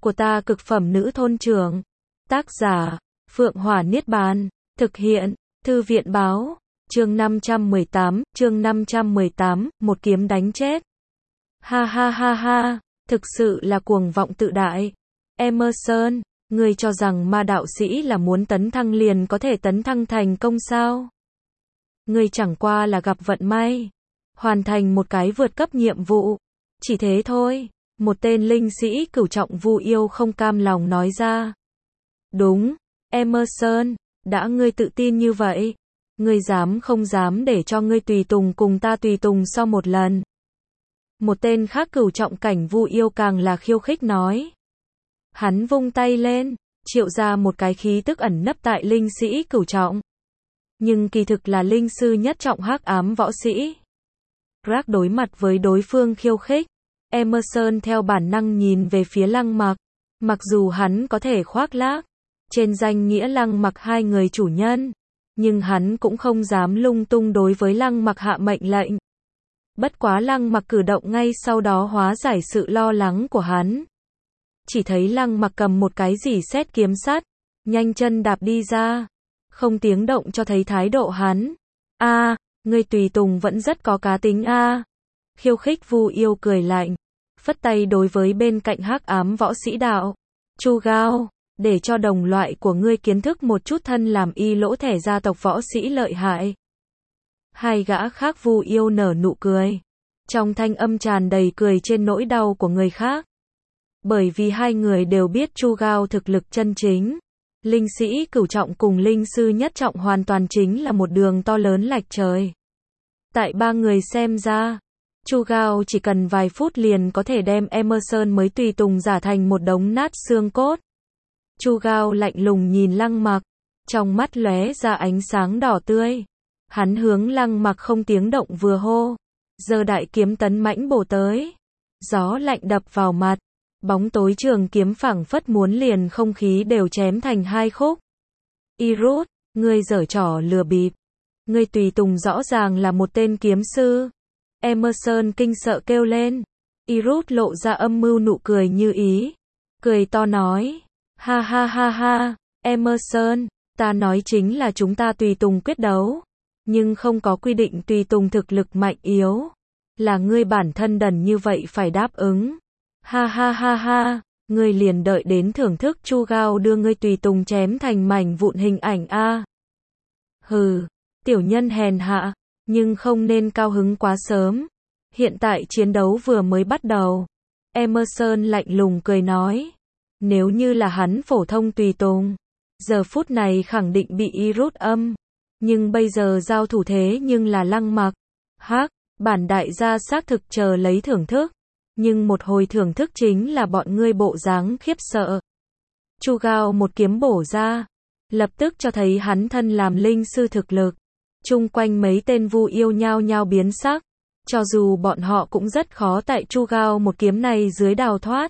của ta cực phẩm nữ thôn trưởng. Tác giả, Phượng Hỏa Niết Bàn. Thực hiện, Thư viện báo. Chương 518, một kiếm đánh chết. Ha ha ha ha, thực sự là cuồng vọng tự đại. Emerson, ngươi cho rằng ma đạo sĩ là muốn tấn thăng liền có thể tấn thăng thành công sao? Ngươi chẳng qua là gặp vận may, hoàn thành một cái vượt cấp nhiệm vụ. Chỉ thế thôi, một tên linh sĩ cửu trọng Vu Yêu không cam lòng nói ra. Đúng, Emerson, đã ngươi tự tin như vậy, ngươi dám không dám để cho ngươi tùy tùng cùng ta tùy tùng so một lần. Một tên khác cửu trọng cảnh Vu Yêu càng là khiêu khích nói. Hắn vung tay lên, triệu ra một cái khí tức ẩn nấp tại linh sĩ cửu trọng. Nhưng kỳ thực là linh sư nhất trọng hắc ám võ sĩ. Rác đối mặt với đối phương khiêu khích, Emerson theo bản năng nhìn về phía Lăng Mặc. Mặc dù hắn có thể khoác lác trên danh nghĩa Lăng Mặc hai người chủ nhân, nhưng hắn cũng không dám lung tung đối với Lăng Mặc hạ mệnh lệnh. Bất quá Lăng Mặc cử động ngay sau đó hóa giải sự lo lắng của hắn. Chỉ thấy Lăng Mặc cầm một cái rỉ sét kiếm sắt, nhanh chân đạp đi ra, không tiếng động cho thấy thái độ hắn. A, ngươi tùy tùng vẫn rất có cá tính a. Khiêu khích Vu Yêu cười lạnh, phất tay đối với bên cạnh hắc ám võ sĩ đạo. Chu Gao, để cho đồng loại của ngươi kiến thức một chút thân làm y lỗ thẻ gia tộc võ sĩ lợi hại. Hai gã khác Vu Yêu nở nụ cười, trong thanh âm tràn đầy cười trên nỗi đau của người khác. Bởi vì hai người đều biết Chu Gao thực lực chân chính. Linh sĩ cửu trọng cùng linh sư nhất trọng hoàn toàn chính là một đường to lớn lệch trời. Tại ba người xem ra, Chu Gao chỉ cần vài phút liền có thể đem Emerson mới tùy tùng giả thành một đống nát xương cốt. Chu Gao lạnh lùng nhìn Lăng Mặc, trong mắt lóe ra ánh sáng đỏ tươi. Hắn hướng Lăng Mặc không tiếng động vừa hô, giơ đại kiếm tấn mãnh bổ tới. Gió lạnh đập vào mặt, bóng tối trường kiếm phảng phất muốn liền không khí đều chém thành hai khúc. Irut, ngươi giở trò lừa bịp. Ngươi tùy tùng rõ ràng là một tên kiếm sư. Emerson kinh sợ kêu lên. Irut lộ ra âm mưu nụ cười như ý. Cười to nói. Ha ha ha ha, Emerson, ta nói chính là chúng ta tùy tùng quyết đấu. Nhưng không có quy định tùy tùng thực lực mạnh yếu. Là ngươi bản thân đần như vậy phải đáp ứng. Ha ha ha ha, ngươi liền đợi đến thưởng thức Chu Gao đưa ngươi tùy tùng chém thành mảnh vụn hình ảnh a. Hừ, tiểu nhân hèn hạ, nhưng không nên cao hứng quá sớm. Hiện tại chiến đấu vừa mới bắt đầu. Emerson lạnh lùng cười nói. Nếu như là hắn phổ thông tùy tùng, giờ phút này khẳng định bị Irut âm. Nhưng bây giờ giao thủ thế nhưng là Lăng Mặc. Hắc, bản đại gia xác thực chờ lấy thưởng thức. Nhưng một hồi thưởng thức chính là bọn ngươi bộ dáng khiếp sợ. Chu Gao một kiếm bổ ra, lập tức cho thấy hắn thân làm linh sư thực lực. Chung quanh mấy tên Vu Yêu nhao nhao biến sắc, cho dù bọn họ cũng rất khó tại Chu Gao một kiếm này dưới đào thoát.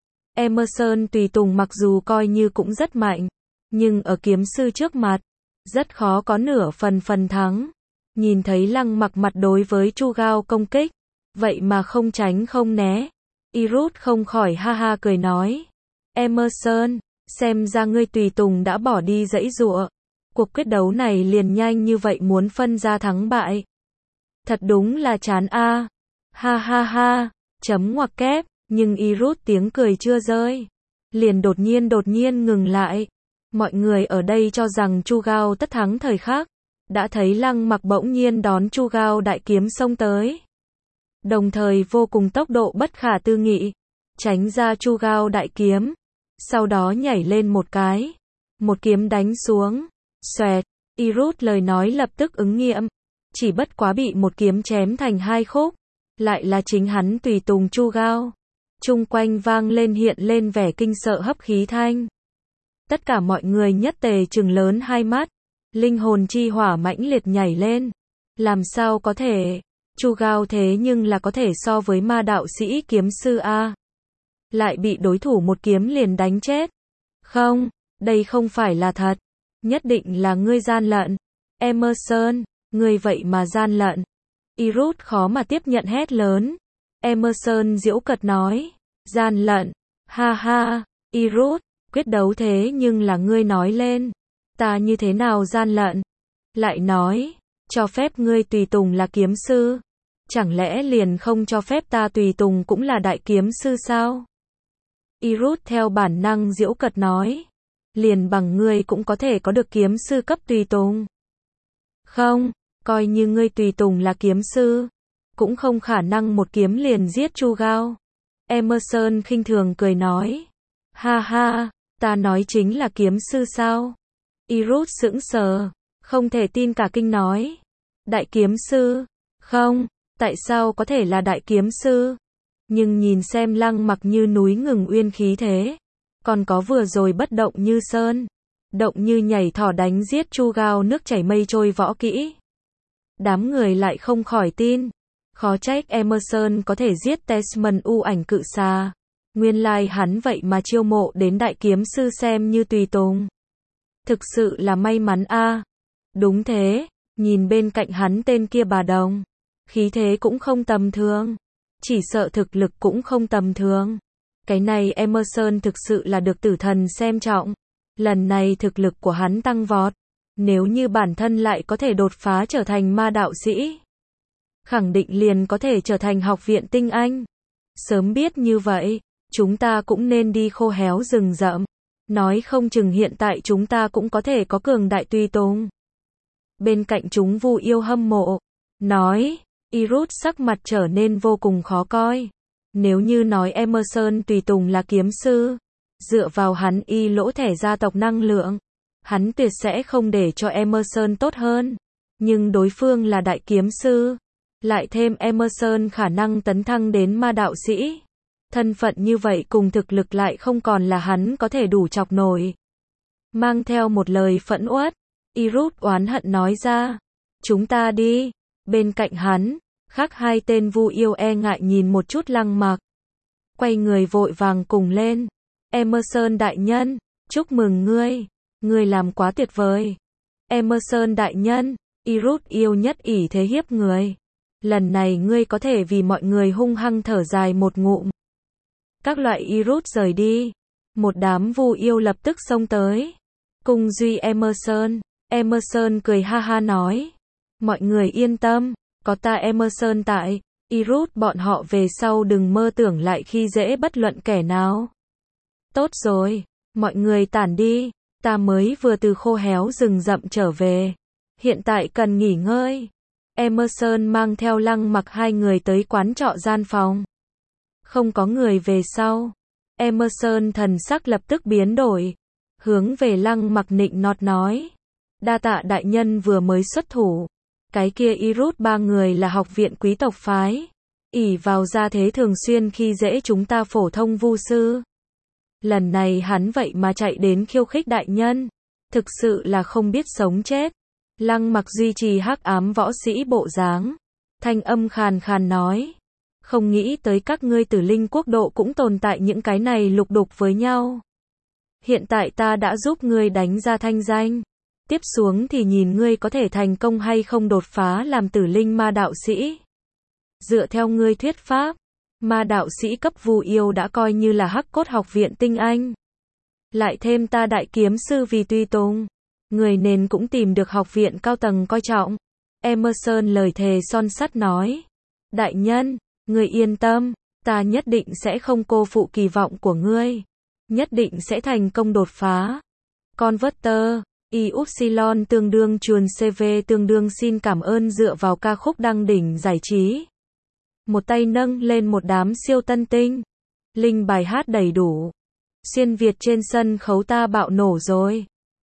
Emerson tùy tùng mặc dù coi như cũng rất mạnh, nhưng ở kiếm sư trước mặt, rất khó có nửa phần thắng. Nhìn thấy Lăng Mặc mặt đối với Chu Gao công kích, vậy mà không tránh không né. Irut không khỏi ha ha cười nói. Emerson, xem ra ngươi tùy tùng đã bỏ đi giãy giụa. Cuộc quyết đấu này liền nhanh như vậy muốn phân ra thắng bại. Thật đúng là chán a. Ha ha ha, chấm ngoặc kép, nhưng Irut tiếng cười chưa rơi. Liền đột nhiên ngừng lại. Mọi người ở đây cho rằng Chu Gao tất thắng thời khắc. Đã thấy Lăng Mặc bỗng nhiên đón Chu Gao đại kiếm xông tới. Đồng thời vô cùng tốc độ bất khả tư nghị, tránh ra Chu Gao đại kiếm, sau đó nhảy lên một cái, một kiếm đánh xuống, xoẹt, Irut lời nói lập tức ứng nghiệm, chỉ bất quá bị một kiếm chém thành hai khúc, lại là chính hắn tùy tùng Chu Gao. Chung quanh vang lên hiện lên vẻ kinh sợ hấp khí thanh. Tất cả mọi người nhất tề trừng lớn hai mắt, linh hồn chi hỏa mãnh liệt nhảy lên. Làm sao có thể? Chu Gao thế nhưng là có thể so với ma đạo sĩ kiếm sư a. Lại bị đối thủ một kiếm liền đánh chết. Không, đây không phải là thật. Nhất định là ngươi gian lận. Emerson, ngươi vậy mà gian lận. Irut khó mà tiếp nhận hét lớn. Emerson giễu cợt nói. Gian lận. Ha ha, Irut, quyết đấu thế nhưng là ngươi nói lên. Ta như thế nào gian lận? Lại nói, cho phép ngươi tùy tùng là kiếm sư. Chẳng lẽ liền không cho phép ta tùy tùng cũng là đại kiếm sư sao? Irut theo bản năng giễu cợt nói. Liền bằng ngươi cũng có thể có được kiếm sư cấp tùy tùng. Không, coi như ngươi tùy tùng là kiếm sư, cũng không khả năng một kiếm liền giết Chu Gao. Emerson khinh thường cười nói. Ha ha, ta nói chính là kiếm sư sao? Irut sững sờ, không thể tin cả kinh nói. Đại kiếm sư? Không, tại sao có thể là đại kiếm sư? Nhưng nhìn xem Lăng Mặc như núi ngừng uyên khí thế, còn có vừa rồi bất động như sơn, động như nhảy thỏ đánh giết Chu Gao nước chảy mây trôi võ kỹ. Đám người lại không khỏi tin. Khó trách Emerson có thể giết Desmond U ảnh cự xà. Nguyên lai hắn vậy mà chiêu mộ đến đại kiếm sư xem như tùy tùng. Thực sự là may mắn a. Đúng thế, nhìn bên cạnh hắn tên kia bà đồng. Khí thế cũng không tầm thường. Chỉ sợ thực lực cũng không tầm thường. Cái này Emerson thực sự là được tử thần xem trọng. Lần này thực lực của hắn tăng vọt. Nếu như bản thân lại có thể đột phá trở thành ma đạo sĩ, khẳng định liền có thể trở thành học viện tinh anh. Sớm biết như vậy, chúng ta cũng nên đi khô héo rừng rậm. Nói không chừng hiện tại chúng ta cũng có thể có cường đại tùy tùng. Bên cạnh chúng Vu Yêu hâm mộ. Nói, Irut sắc mặt trở nên vô cùng khó coi. Nếu như nói Emerson tùy tùng là kiếm sư, dựa vào hắn y lỗ thẻ gia tộc năng lượng, hắn tuyệt sẽ không để cho Emerson tốt hơn. Nhưng đối phương là đại kiếm sư. Lại thêm Emerson khả năng tấn thăng đến ma đạo sĩ. Thân phận như vậy cùng thực lực lại không còn là hắn có thể đủ chọc nổi. Mang theo một lời phẫn uất, Irut oán hận nói ra. Chúng ta đi. Bên cạnh hắn, khác hai tên Vu Yêu e ngại nhìn một chút Lăng Mặc. Quay người vội vàng cùng lên. Emerson đại nhân, chúc mừng ngươi. Ngươi làm quá tuyệt vời. Emerson đại nhân, Irut yêu nhất ỷ thế hiếp người. Lần này ngươi có thể vì mọi người hung hăng thở dài một ngụm. Các loại Irut rời đi. Một đám Vu Yêu lập tức xông tới. Cùng duy Emerson. Emerson cười ha ha nói. Mọi người yên tâm, có ta Emerson tại, Irut bọn họ về sau đừng mơ tưởng lại khi dễ bất luận kẻ nào. Tốt rồi, mọi người tản đi, ta mới vừa từ khô héo rừng rậm trở về. Hiện tại cần nghỉ ngơi. Emerson mang theo Lăng Mặc hai người tới quán trọ gian phòng. Không có người về sau. Emerson thần sắc lập tức biến đổi. Hướng về Lăng Mặc nịnh nọt nói. Đa tạ đại nhân vừa mới xuất thủ. Cái kia Irut ba người là học viện quý tộc phái. Ỷ vào gia thế thường xuyên khi dễ chúng ta phổ thông vu sư. Lần này hắn vậy mà chạy đến khiêu khích đại nhân. Thực sự là không biết sống chết. Lăng Mặc duy trì hắc ám võ sĩ bộ dáng. Thanh âm khàn khàn nói. Không nghĩ tới các ngươi Tử Linh quốc độ cũng tồn tại những cái này lục đục với nhau. Hiện tại ta đã giúp ngươi đánh ra thanh danh. Tiếp xuống thì nhìn ngươi có thể thành công hay không đột phá làm Tử Linh ma đạo sĩ. Dựa theo ngươi thuyết pháp, ma đạo sĩ cấp Vu Yêu đã coi như là hắc cốt học viện tinh anh. Lại thêm ta đại kiếm sư vì tùy tùng. Người nên cũng tìm được học viện cao tầng coi trọng. Emerson lời thề son sắt nói. Đại nhân, ngươi yên tâm, ta nhất định sẽ không cô phụ kỳ vọng của ngươi. Nhất định sẽ thành công đột phá. Converter, Ypsilon tương đương chuồn CV tương đương xin cảm ơn dựa vào ca khúc đăng đỉnh giải trí. Một tay nâng lên một đám siêu tân tinh. Linh bài hát đầy đủ. Xuyên Việt trên sân khấu ta bạo nổ rồi.